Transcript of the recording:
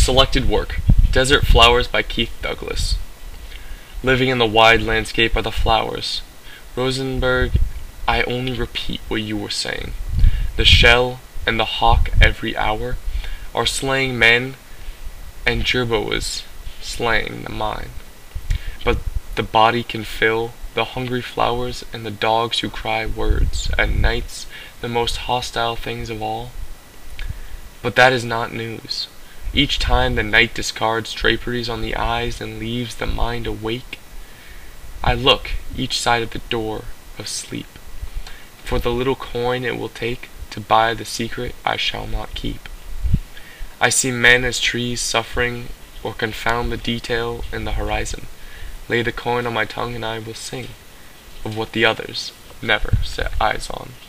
Selected work, Desert Flowers by Keith Douglas. Living in the wide landscape are the flowers. Rosenberg, I only repeat what you were saying. The shell and the hawk every hour are slaying men, and Jerboas slaying the mind. But the body can fill the hungry flowers and the dogs who cry words at nights, the most hostile things of all. But that is not news. Each time the night discards draperies on the eyes and leaves the mind awake, I look each side of the door of sleep for the little coin it will take to buy the secret I shall not keep. I see men as trees suffering, or confound the detail in the horizon. Lay the coin on my tongue and I will sing of what the others never set eyes on.